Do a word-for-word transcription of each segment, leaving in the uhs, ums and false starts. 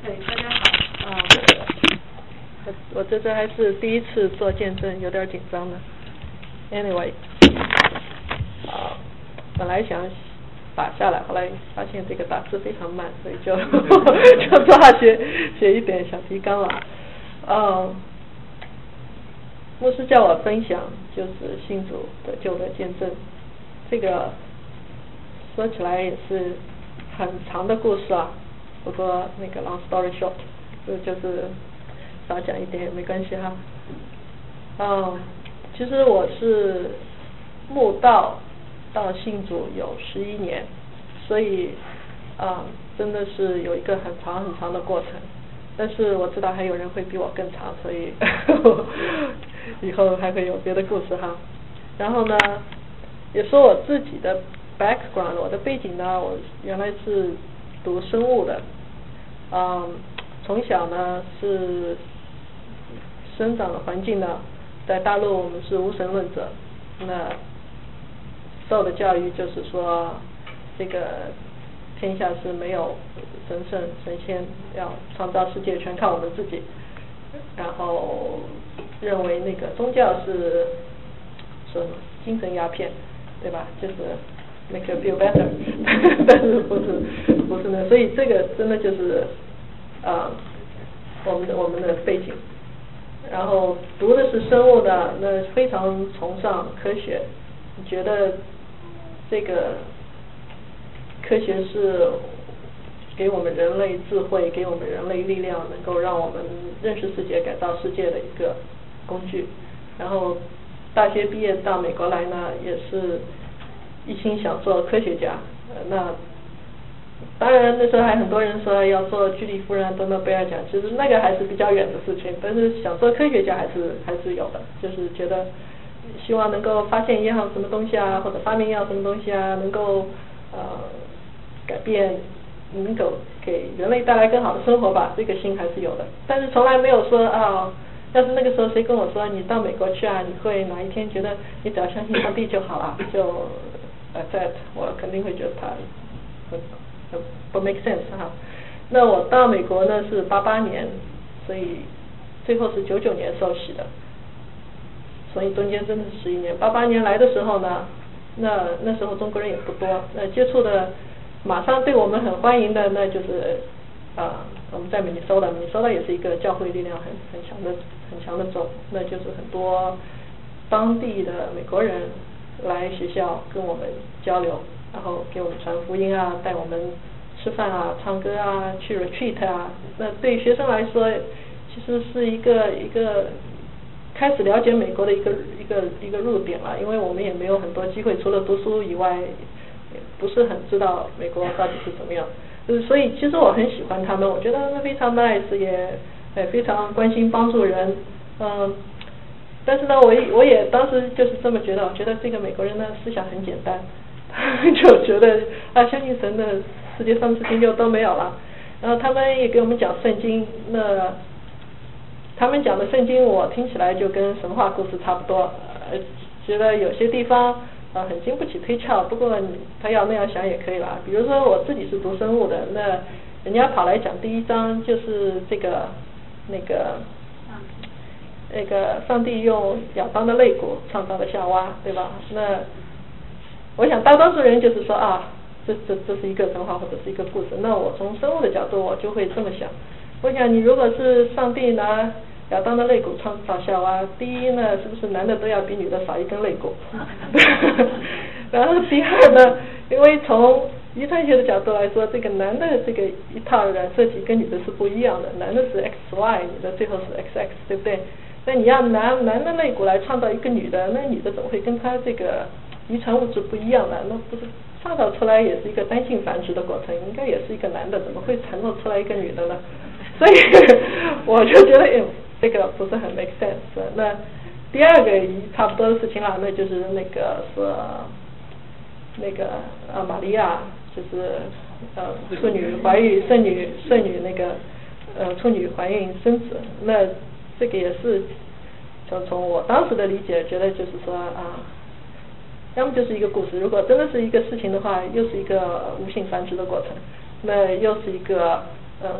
对，大家好。啊，我我这次还是第一次做见证，有点紧张的。Anyway， 啊，本来想打下来，后来发现这个打字非常慢，所以就就只好写写一点小提纲了。嗯，牧师叫我分享就是信主得救的见证，这个说起来也是很长的故事啊。不过那个 long story short， 就就是少讲一点也没关系哈。嗯，其实我是慕道到信主有十一年，所以啊、嗯、真的是有一个很长很长的过程。但是我知道还有人会比我更长，所以以后还会有别的故事哈。然后呢，也说我自己的 background， 我的背景呢，我原来是读生物的，嗯，从小呢是生长的环境呢，在大陆我们是无神论者，那受的教育就是说，这个天下是没有神圣神仙，要创造世界全靠我们自己，然后认为那个宗教是说什么精神鸦片，对吧？就是make you feel better， 但是不是不是呢？所以这个真的就是啊、呃，我们的我们的背景。然后读的是生物的，那非常崇尚科学，觉得这个科学是给我们人类智慧，给我们人类力量，能够让我们认识世界、改造世界的一个工具。然后大学毕业到美国来呢，也是一心想做科学家。呃、那当然那时候还很多人说要做居里夫人、得诺贝尔奖，其实那个还是比较远的事情。但是想做科学家还是还是有的，就是觉得希望能够发现一样什么东西啊，或者发明一样什么东西啊，能够呃改变，能够给人类带来更好的生活吧，这个心还是有的。但是从来没有说啊，要是那个时候谁跟我说你到美国去啊，你会哪一天觉得你只要相信上帝就好了，就 accept， 我肯定会觉得他不不 make sense 哈。那我到美国呢是八八年，所以最后是九九年受洗的，所以中间真的是十一年。八八年来的时候呢，那那时候中国人也不多，那接触的马上对我们很欢迎的，那就是啊、呃、我们在明尼苏达，明尼苏达也是一个教会力量很很强的很强的州，那就是很多当地的美国人来学校跟我们交流，然后给我们传福音啊，带我们吃饭啊、唱歌啊、去 retreat 啊。那对学生来说，其实是一个一个开始了解美国的一个一个一个入点了，因为我们也没有很多机会，除了读书以外，也不是很知道美国到底是怎么样。就是所以其实我很喜欢他们，我觉得他们非常 nice， 也也非常关心帮助人，嗯。但是呢，我我也当时就是这么觉得，我觉得这个美国人的思想很简单，就觉得啊，相信神的世界上事情就都没有了。然后他们也给我们讲圣经，那他们讲的圣经我听起来就跟神话故事差不多，呃，觉得有些地方啊、呃、很经不起推敲，不过他要那样想也可以啦。比如说我自己是读生物的，那人家跑来讲第一章就是这个那个。那个上帝用亚当的肋骨创造了夏娃，对吧？那我想大多数人就是说啊，这这这是一个神话或者是一个故事。那我从生物的角度，我就会这么想。我想你如果是上帝拿亚当的肋骨创造夏娃，第一呢，是不是男的都要比女的少一根肋骨？然后第二呢，因为从遗传学的角度来说，这个男的这个一套染色体跟女的是不一样的，男的是 X Y， 女的最后是 X X， 对不对？那你要拿男的肋骨来创造一个女的，那女的怎么会跟她这个遗传物质不一样呢？那不是创造出来也是一个单性繁殖的过程，应该也是一个男的，怎么会产生出来一个女的呢？所以我就觉得，哎，这个不是很 make sense。那第二个差不多的事情啦，那就是那个说那个啊玛利亚就是呃处女怀孕，圣女圣女那个呃处女怀孕生子，那这个也是就从我当时的理解，觉得就是说啊，要么就是一个故事，如果真的是一个事情的话，又是一个无性繁殖的过程，那又是一个呃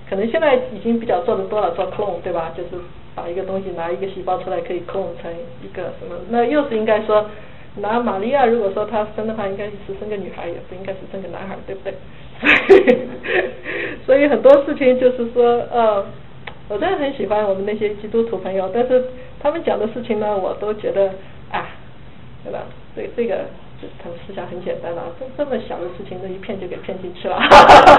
可能现在已经比较做的多了，做 clone 对吧？就是把一个东西拿一个细胞出来可以 clone 成一个什么？那又是应该说拿玛利亚，如果说她生的话，应该是生个女孩，也不应该是生个男孩，对不对？所以很多事情就是说，呃，我真的很喜欢我们那些基督徒朋友，但是他们讲的事情呢，我都觉得啊，对吧？这这个他们思想很简单了，这这么小的事情，这一骗就给骗进去了。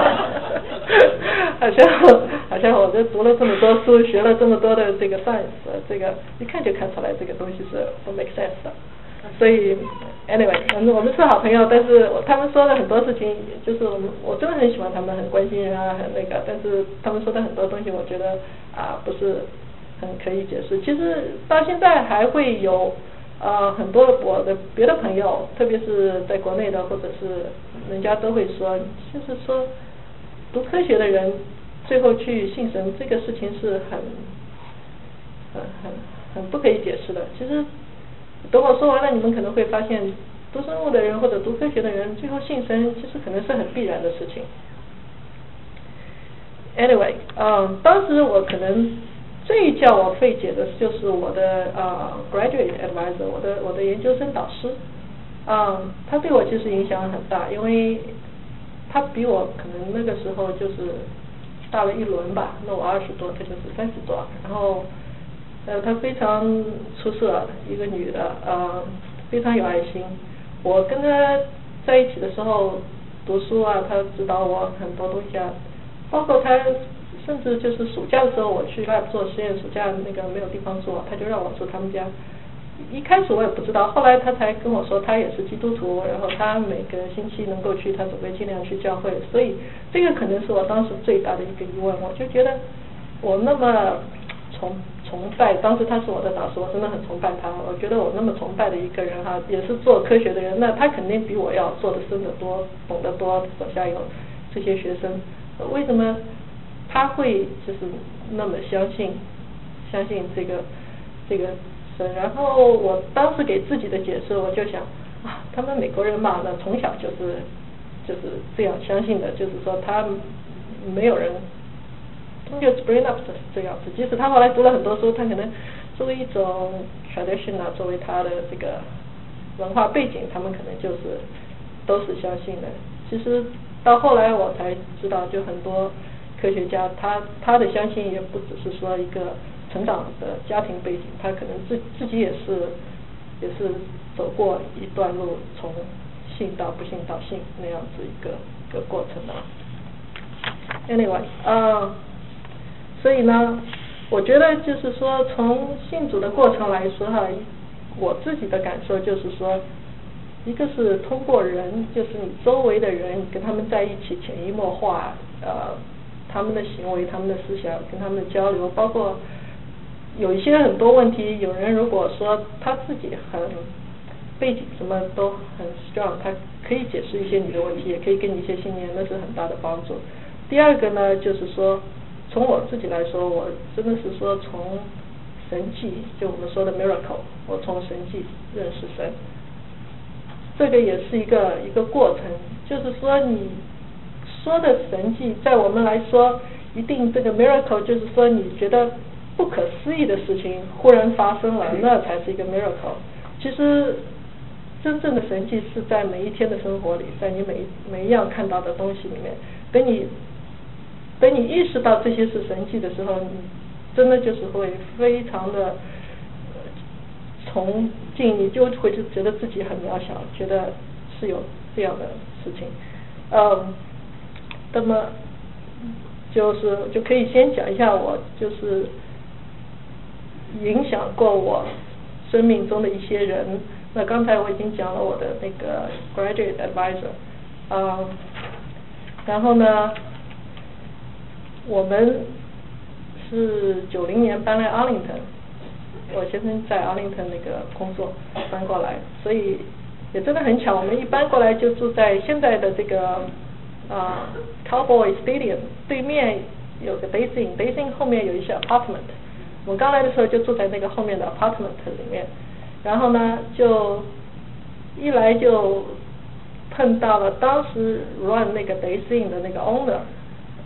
好像好像我这读了这么多书，学了这么多的这个 science， 这个一看就看出来这个东西是不 make sense 的。所以 anyway， 反正我们是好朋友，但是我他们说的很多事情，就是我们我真的很喜欢他们，很关心人啊，很那个，但是他们说的很多东西，我觉得啊不是很可以解释。其实到现在还会有呃很多我的别的朋友，特别是在国内的，或者是人家都会说，就是说读科学的人最后去信神，这个事情是很很很很不可以解释的。其实等我说完了，你们可能会发现，读生物的人或者读科学的人，最后信神，其实可能是很必然的事情。Anyway， 嗯，当时我可能最叫我费解的就是我的呃 graduate advisor， 我的我的研究生导师，嗯，他对我其实影响很大，因为他比我可能那个时候就是大了一轮吧，那我二十多，他就是三十多，然后。呃，她非常出色，一个女的，呃，非常有爱心。我跟她在一起的时候读书啊，她指导我很多东西啊，包括她甚至就是暑假的时候我去 lab 做实验，暑假那个没有地方住，她就让我住他们家。一开始我也不知道，后来她才跟我说，她也是基督徒，然后她每个星期能够去，她总会尽量去教会，所以这个可能是我当时最大的一个疑问，我就觉得我那么崇崇拜，当时他是我的导师，我真的很崇拜他。我觉得我那么崇拜的一个人哈，也是做科学的人，那他肯定比我要做的深得多，懂得多，手下有这些学生，为什么他会就是那么相信相信这个这个神？然后我当时给自己的解释，我就想啊，他们美国人嘛，那从小就是就是这样相信的，就是说他没有人。就 bring up 是这样子，即使他后来读了很多书，他可能作为一种 tradition 啊，作为他的这个文化背景，他们可能就是都是相信的。其实到后来我才知道，就很多科学家，他他的相信也不只是说一个成长的家庭背景，他可能自自己也是也是走过一段路，从信到不信到信那样子一个一个过程啊。Anyway， 呃。所以呢，我觉得就是说，从信主的过程来说哈，我自己的感受就是说，一个是通过人，就是你周围的人，你跟他们在一起潜移默化，呃，他们的行为、他们的思想，跟他们的交流，包括有一些很多问题，有人如果说他自己很背景什么都很 strong， 他可以解释一些你的问题，也可以给你一些信念，那是很大的帮助。第二个呢，就是说。从我自己来说，我真的是说从神迹，就我们说的 miracle， 我从神迹认识神，这个也是一个一个过程。就是说你说的神迹，在我们来说，一定这个 miracle 就是说你觉得不可思议的事情忽然发生了，那才是一个 miracle。其实真正的神迹是在每一天的生活里，在你每每一样看到的东西里面，等你。等你意识到这些是神迹的时候，你真的就是会非常的崇敬，你就会就觉得自己很渺小，觉得是有这样的事情。嗯，那么就是就可以先讲一下我就是影响过我生命中的一些人。那刚才我已经讲了我的那个 graduate advisor， 嗯，然后呢。我们是九零年搬来 Arlington， 我先生在 Arlington 那个工作搬过来，所以也真的很巧，我们一搬过来就住在现在的这个啊、呃、Cowboy Stadium 对面有个 Daisy，Daisy 后面有一些 apartment， 我们刚来的时候就住在那个后面的 apartment 里面，然后呢就一来就碰到了当时 run 那个 Daisy 的那个 owner。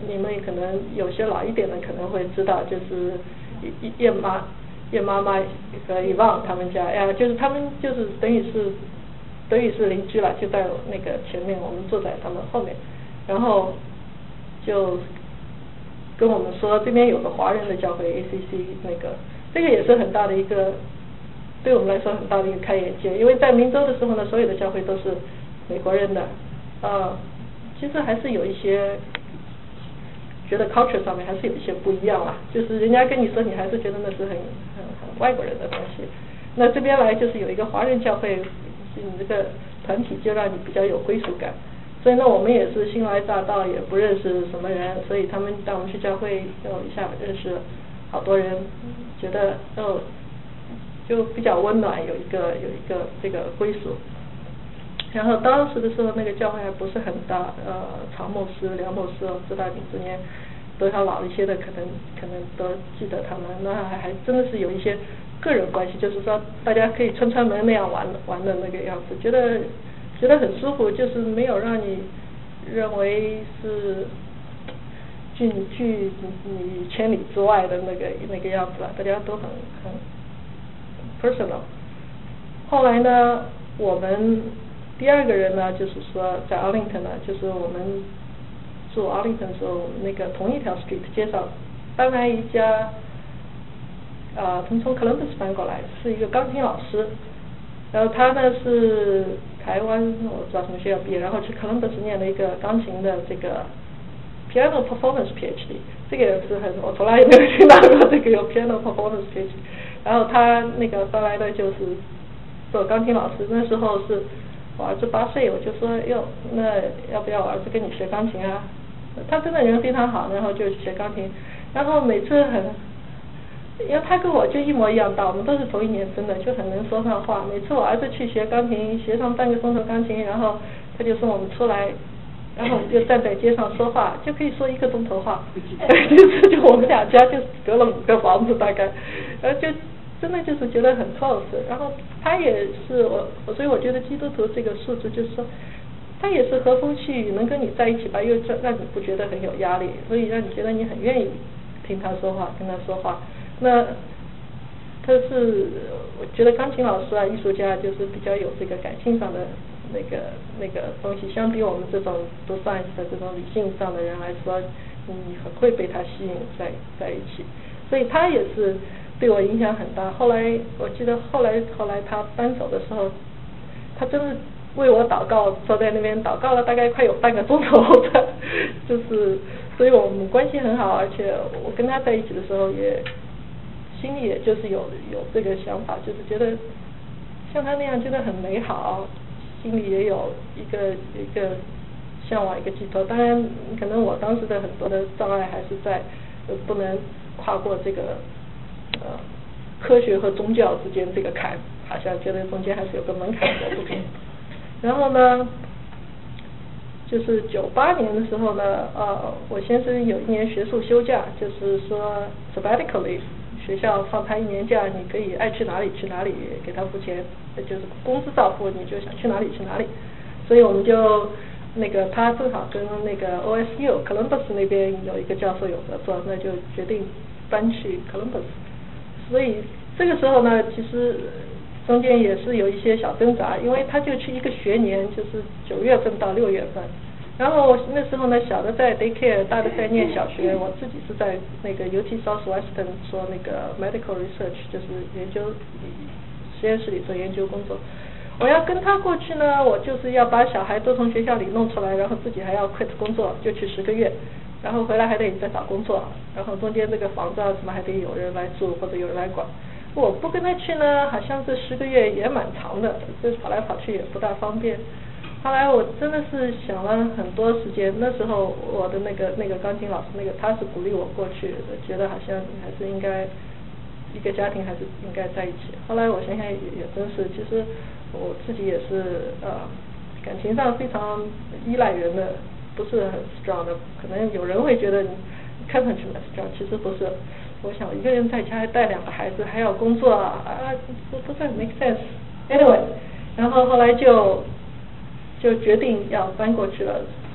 你们可能有些老一点的可能会知道，就是叶妈叶妈妈和伊旺他们家，哎呀，就是他们就是等于是等于是邻居了，就在那个前面，我们坐在他们后面，然后就跟我们说这边有个华人的教会 A C C 那个，这个也是很大的一个。对我们来说很大的一个开眼界，因为在明州的时候呢，所有的教会都是美国人的，呃，其实还是有一些觉得 culture 上面还是有一些不一样啦，就是人家跟你说，你还是觉得那是很很很外国人的东西。那这边来就是有一个华人教会，你这个团体就让你比较有归属感。所以呢，我们也是新来乍到，也不认识什么人，所以他们带我们去教会，哦，一下认识好多人，觉得哦。就比较温暖，有一个有一个这个归属。然后当时的时候，那个教会还不是很大，呃，曹牧师、梁牧师，我知道你之前都要老一些的，可能可能都记得他们。那还还真的是有一些个人关系，就是说大家可以串串门那样玩玩的那个样子，觉得觉得很舒服，就是没有让你认为是拒你拒你千里之外的那个那个样子了，大家都很很。personal。后来呢，我们第二个人呢，就是说在 Arlington 呢，就是我们住 Arlington 的时候，那个同一条 street 街上搬来一家，啊，他们从 Columbus 搬过来，是一个钢琴老师，然后他呢是台湾我不知道什么学校毕业，然后去 Columbus 念了一个钢琴的这个 piano performance PhD， 这个也是很我从来也没有听到过这个有 piano performance PhD。然后他那个后来的就是做钢琴老师，那时候是我儿子八岁，我就说哟，那要不要我儿子跟你学钢琴啊？他真的人非常好，然后就学钢琴，然后每次很，因为他跟我就一模一样大，我们都是同一年生的，就很能说上话。每次我儿子去学钢琴，学上半个钟头钢琴，然后他就送我们出来。然后我们就站在街上说话，就可以说一个钟头话，就是就我们两家就隔了五个房子大概，然后就真的就是觉得很 close。然后他也是我，所以我觉得基督徒这个素质就是说，他也是和风细雨，能跟你在一起吧，又让你不觉得很有压力，所以让你觉得你很愿意听他说话，跟他说话。那他是我觉得钢琴老师啊，艺术家就是比较有这个感性上的。那个那个东西，相比我们这种读 science 的这种理性上的人来说，你很会被他吸引在在一起，所以他也是对我影响很大。后来我记得后来后来他搬走的时候，他真的为我祷告，坐在那边祷告了大概快有半个钟头的，就是所以我们关系很好，而且我跟他在一起的时候也心里也就是有有这个想法，就是觉得像他那样真的很美好。心里也有一个一个向往，一个寄托。当然，可能我当时的很多的障碍还是在呃不能跨过这个呃科学和宗教之间这个坎，好像觉得中间还是有个门槛过不去。然后呢，就是九八年的时候呢，呃，我先生有一年学术休假，就是说 sabbatical leave。学校放他一年假，你可以爱去哪里去哪里，给他付钱，就是公司照付，你就想去哪里去哪里。所以我们就那个他正好跟那个 O S U Columbus 那边有一个教授有合作，那就决定搬去 Columbus。所以这个时候呢，其实中间也是有一些小挣扎，因为他就去一个学年，就是九月份到六月份。然后那时候呢，小的在 daycare， 大的在念小学，我自己是在那个 U T Southwestern 做那个 medical research， 就是研究实验室里做研究工作。我要跟他过去呢，我就是要把小孩都从学校里弄出来，然后自己还要 quit 工作，就去十个月，然后回来还得再找工作，然后中间这个房子啊什么还得有人来住或者有人来管。我不跟他去呢，好像这十个月也蛮长的，这跑来跑去也不大方便。后来我真的是想了很多时间，那时候我的那个那个钢琴老师，那个他是鼓励我过去，觉得好像还是应该一个家庭还是应该在一起。后来我想想也也真是，其实我自己也是呃感情上非常依赖人的，不是很 strong 的。可能有人会觉得你看上去蛮 strong， 其实不是。我想一个人在家还带两个孩子，还要工作啊，不不是很 make sense。Anyway， 然后后来就。就决定要搬过去了，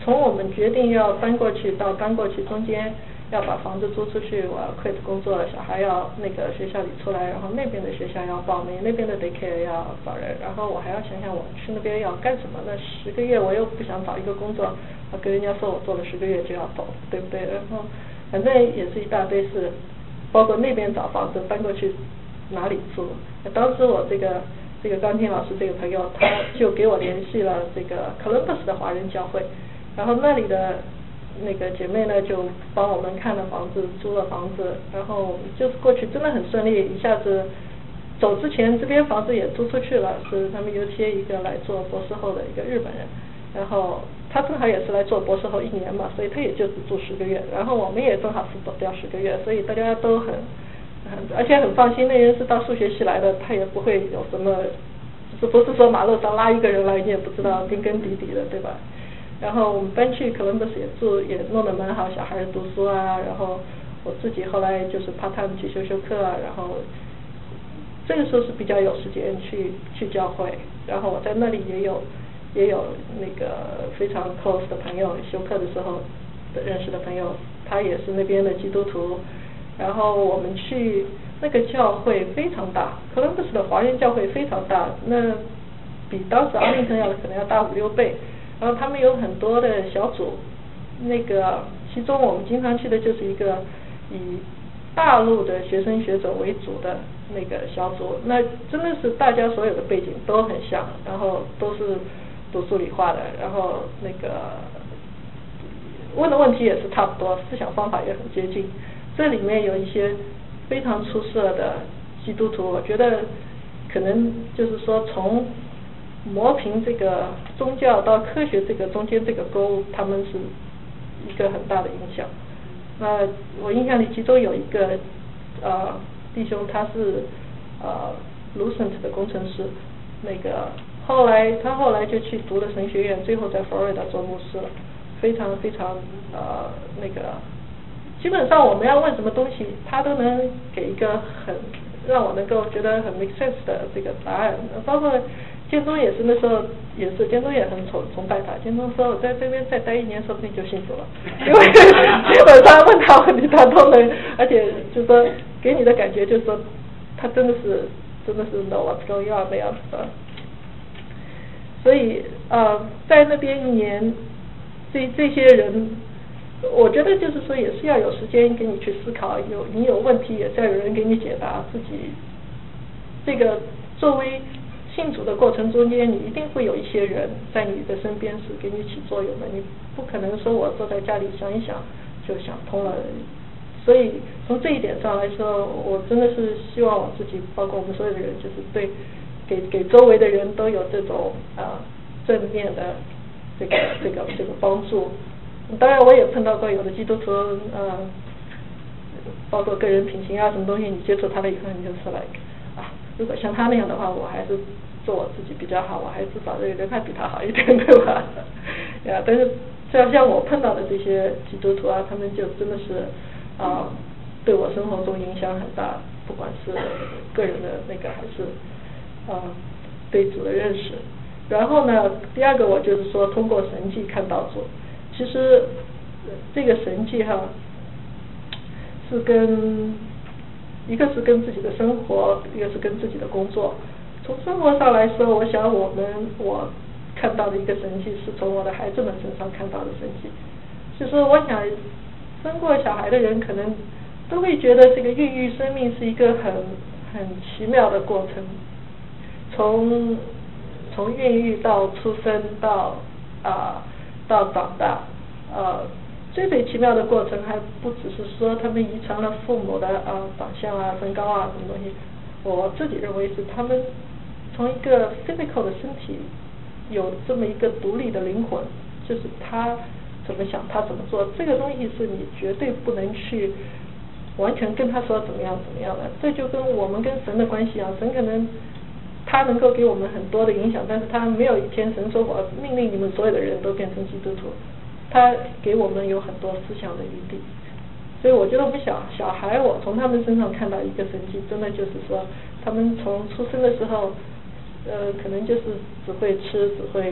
从我们决定要搬过去到搬过去中间要把房子租出去，我要 quit 工作了，小孩要那个学校里出来，然后那边的学校要报名，那边的 daycare 要找人，然后我还要想想我去那边要干什么。那十个月我又不想找一个工作，我跟人家说我做了十个月就要走，对不对？然后反正也是一大堆事，包括那边找房子搬过去哪里住。当时我这个这个钢琴老师这个朋友，他就给我联系了这个 Columbus 的华人教会，然后那里的那个姐妹呢就帮我们看了房子，租了房子，然后就是过去真的很顺利，一下子走之前这边房子也租出去了，是他们有接一个来做博士后的一个日本人，然后他正好也是来做博士后一年嘛，所以他也就只住十个月，然后我们也正好是走掉十个月，所以大家都很很而且很放心，那人是到数学系来的，他也不会有什么，就是不是说马路上拉一个人来你也不知道根根底底的，对吧？然后我们搬去 Columbus 也住也弄得蛮好，小孩读书啊，然后我自己后来就是 part time 去修修课啊，然后这个时候是比较有时间去去教会，然后我在那里也有也有那个非常 close 的朋友，修课的时候的认识的朋友，他也是那边的基督徒，然后我们去那个教会非常大 ，Columbus 的华人教会非常大，那比当时阿灵顿要可能要大五六倍。然后他们有很多的小组，那个其中我们经常去的就是一个以大陆的学生学者为主的那个小组，那真的是大家所有的背景都很像，然后都是读数理化的，然后那个问的问题也是差不多，思想方法也很接近。这里面有一些非常出色的基督徒，我觉得可能就是说从磨平这个宗教到科学这个中间这个沟，他们是一个很大的影响。那我印象里其中有一个呃弟兄，他是呃 Lucent 的工程师，那个后来他后来就去读了神学院，最后在佛罗里达做牧师了，非常非常呃那个，基本上我们要问什么东西，他都能给一个很让我能够觉得很 make sense 的这个答案，包括建中也是那时候也是建中也很崇崇拜他，建中说我在这边再待一年说不定就幸福了，因为基本上问他问题他都能，而且就说给你的感觉就是说他真的是真的是 know what's going on那样子的。所以呃在那边一年，这这些人我觉得就是说也是要有时间给你去思考，有你有问题也是要有人给你解答，自己这个作为信主的过程中间，你一定会有一些人在你的身边是给你起作用的，你不可能说我坐在家里想一想就想通了。所以从这一点上来说，我真的是希望我自己，包括我们所有的人，就是对给给周围的人都有这种啊、呃、正面的这个这个这个帮助。当然我也碰到过有的基督徒呃包括个人品行啊什么东西，你接触他了以后你就是来啊，如果像他那样的话，我还是做我自己比较好，我还至少这个人还比他好一点，对吧？呀，但是像像我碰到的这些基督徒啊，他们就真的是啊、呃、对我生活中影响很大，不管是个人的那个还是啊、呃、对主的认识。然后呢，第二个我就是说通过神迹看到主，其实这个神迹哈是跟一个是跟自己的生活，一个是跟自己的工作。从生活上来说，我想我们我看到的一个神迹是从我的孩子们身上看到的神迹。就是我想生过小孩的人可能都会觉得这个孕育生命是一个很很奇妙的过程，从从孕育到出生到啊、呃、到长大，呃最最奇妙的过程还不只是说他们遗传了父母的啊、呃、长相啊身高啊什么东西，我自己认为是他们从一个 physical 的身体有这么一个独立的灵魂，就是他怎么想他怎么做，这个东西是你绝对不能去完全跟他说怎么样怎么样的。这就跟我们跟神的关系啊，神可能他能够给我们很多的影响，但是他没有一天神说我命令你们所有的人都变成基督徒，他给我们有很多思想的余地。所以我觉得我们小小孩，我从他们身上看到一个神迹，真的就是说他们从出生的时候呃可能就是只会吃只会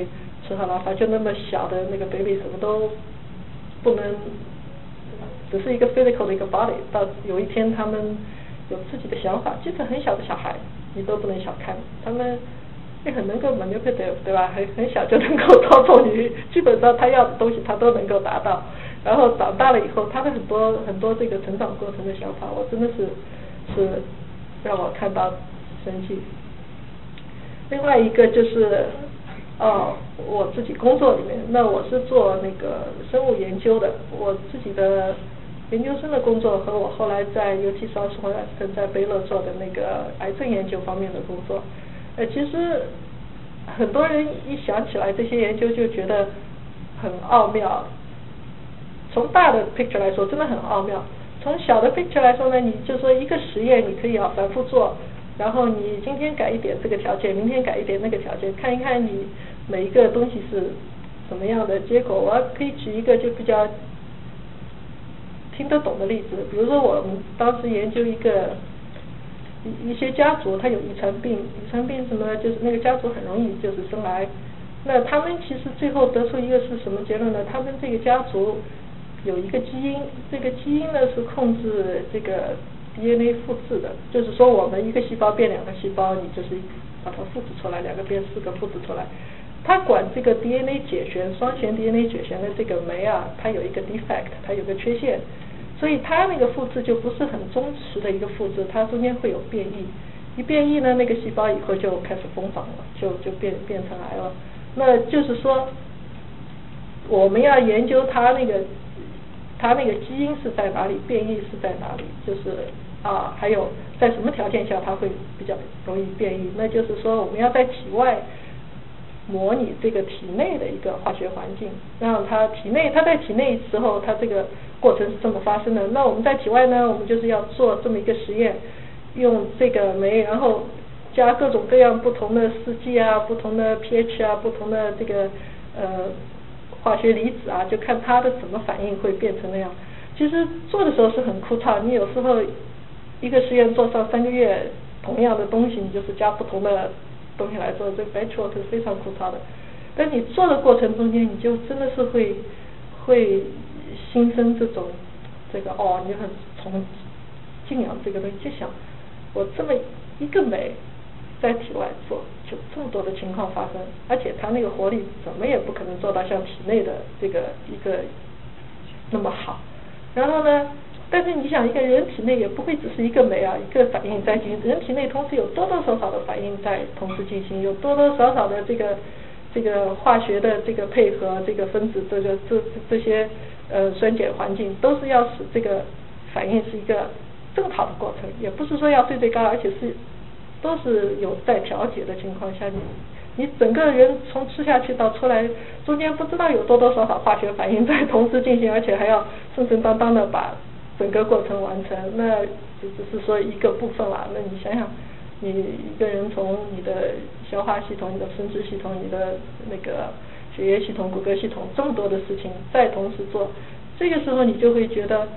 吃喝拉撒，就那么小的那个 baby 什么都不能，只是一个 physical 的一个 body， 到有一天他们有自己的想法，即使很小的小孩，你都不能小看，他们也很能够 manipulate， 对吧？很很小就能够操纵你，基本上他要的东西他都能够达到。然后长大了以后，他的很多很多这个成长过程的想法，我真的是是让我看到生气。另外一个就是哦，我自己工作里面，那我是做那个生物研究的，我自己的研究生的工作和我后来在 U T South Western 在贝勒做的那个癌症研究方面的工作，呃，其实很多人一想起来这些研究就觉得很奥妙。从大的 picture 来说，真的很奥妙。从小的 picture 来说呢，你就说一个实验，你可以要反复做，然后你今天改一点这个条件，明天改一点那个条件，看一看你每一个东西是什么样的结果。我可以举一个就比较听得懂的例子，比如说我们当时研究一个一一些家族，它有遗传病，遗传病什么就是那个家族很容易就是生癌。那他们其实最后得出一个是什么结论呢？他们这个家族有一个基因，这个基因呢是控制这个 D N A 复制的，就是说我们一个细胞变两个细胞，你就是把它复制出来，两个变四个复制出来。它管这个 D N A 解旋，双旋 D N A 解旋的这个酶啊，它有一个 defect， 它有个缺陷，所以它那个复制就不是很忠实的一个复制，它中间会有变异。一变异呢，那个细胞以后就开始疯长了，就就变变成癌了。那就是说，我们要研究它那个。它那个基因是在哪里，变异是在哪里，就是啊，还有在什么条件下它会比较容易变异？那就是说，我们要在体外模拟这个体内的一个化学环境，让它体内它在体内时候，它这个过程是这么发生的。那我们在体外呢，我们就是要做这么一个实验，用这个酶，然后加各种各样不同的试剂啊，不同的 pH 啊，不同的这个呃。化学离子啊，就看它的怎么反应会变成那样。其实做的时候是很枯燥，你有时候一个实验做上三个月，同样的东西你就是加不同的东西来做，这 batch work 是非常枯燥的。但你做的过程中间，你就真的是会会心生这种这个哦，你很从敬仰这个东西，就想我这么一个酶在体外做，就这么多的情况发生，而且它那个活力怎么也不可能做到像体内的这个一个那么好。然后呢，但是你想一个人体内也不会只是一个酶啊，一个反应在进行，人体内同时有多多少少的反应在同时进行，有多多少少的这个这个化学的这个配合，这个分子这个这这些呃酸碱环境都是要使这个反应是一个正好的过程，也不是说要最最高，而且是都是有在调节的情况下，你你整个人从吃下去到出来，中间不知道有多多少少化学反应在同时进行，而且还要顺顺当当的把整个过程完成，那就只是说一个部分啦。那你想想，你一个人从你的消化系统、你的生殖系统、你的那个血液系统、骨骼系统这么多的事情再同时做，这个时候你就会觉得，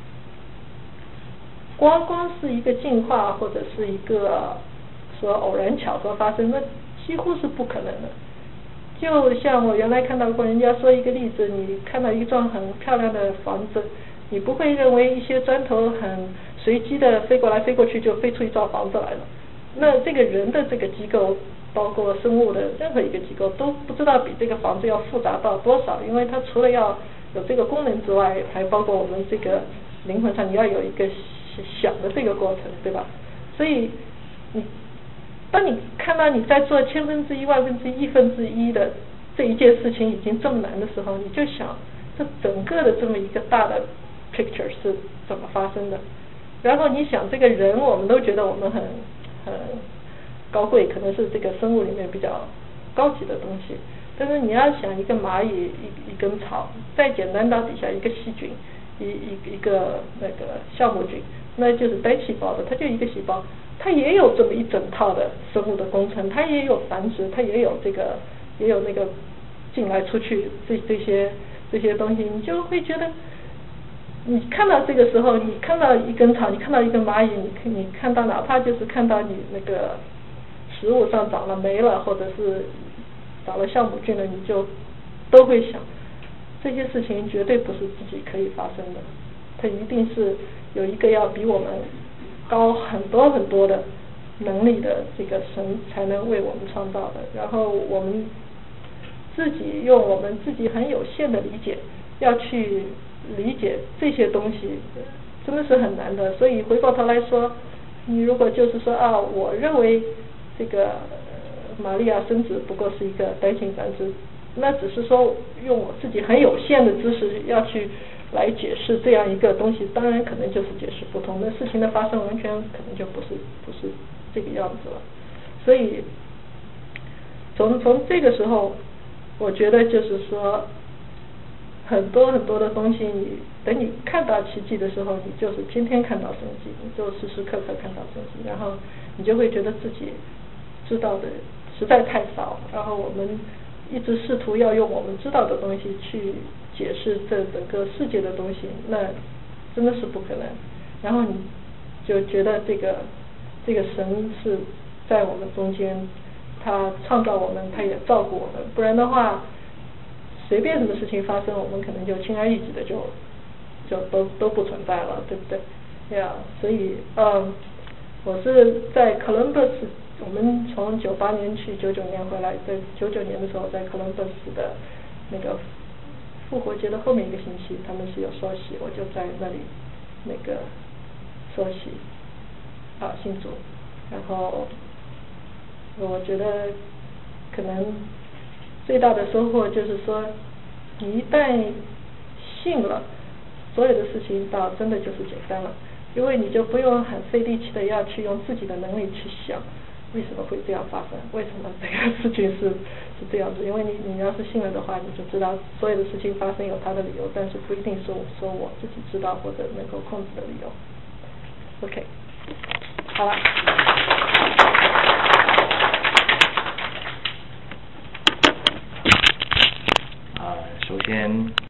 光光是一个进化或者是一个说偶然巧合发生，那几乎是不可能的。就像我原来看到过人家说一个例子，你看到一幢很漂亮的房子，你不会认为一些砖头很随机的飞过来飞过去就飞出一幢房子来了。那这个人的这个机构，包括生物的任何一个机构，都不知道比这个房子要复杂到多少，因为它除了要有这个功能之外，还包括我们这个灵魂上你要有一个想的这个过程，对吧？所以你当你看到你在做千分之一、万分之一、亿分之一的这一件事情已经这么难的时候，你就想这整个的这么一个大的 picture 是怎么发生的。然后你想这个人，我们都觉得我们很很高贵，可能是这个生物里面比较高级的东西。但是你要想一个蚂蚁、一一根草，再简单到底下一个细菌，一一一个那个酵母菌，那就是单细胞的，它就一个细胞，它也有这么一整套的生物的工程，它也有繁殖，它也有这个也有那个进来出去这这些这些东西，你就会觉得，你看到这个时候，你看到一根草，你看到一根蚂蚁，你看你看到哪怕就是看到你那个食物上长了霉了，或者是打了酵母菌了，你就都会想，这些事情绝对不是自己可以发生的，它一定是有一个要比我们高很多很多的能力的这个神才能为我们创造的，然后我们自己用我们自己很有限的理解要去理解这些东西，真的是很难的。所以回过头来说，你如果就是说啊，我认为这个玛利亚生子不过是一个单性繁殖，那只是说用我自己很有限的知识要去来解释这样一个东西，当然可能就是解释不通，那事情的发生完全可能就不是不是这个样子了。所以从从这个时候，我觉得就是说很多很多的东西，你等你看到奇迹的时候，你就是天天看到神迹，你就时时刻刻看到神迹，然后你就会觉得自己知道的实在太少，然后我们一直试图要用我们知道的东西去解释这整个世界的东西，那真的是不可能。然后你就觉得这个这个神是在我们中间，他创造我们，他也照顾我们，不然的话随便什么事情发生，我们可能就轻而易举的就就都都不存在了，对不对？对呀，所以嗯，我是在 Columbus， 我们从九八年去，九九年回来，在九九年的时候在 Columbus 的那个复活节的后面一个星期，他们是有受洗，我就在那里那个受洗啊信主，然后我觉得可能最大的收获就是说，你一旦信了，所有的事情倒真的就是简单了，因为你就不用很费力气的要去用自己的能力去想为什么会这样发生，为什么这个事情是是这样子，因为你你要是信了的话，你就知道所有的事情发生有它的理由，但是不一定是说我自己知道或者能够控制的理由。OK， 好了。 首先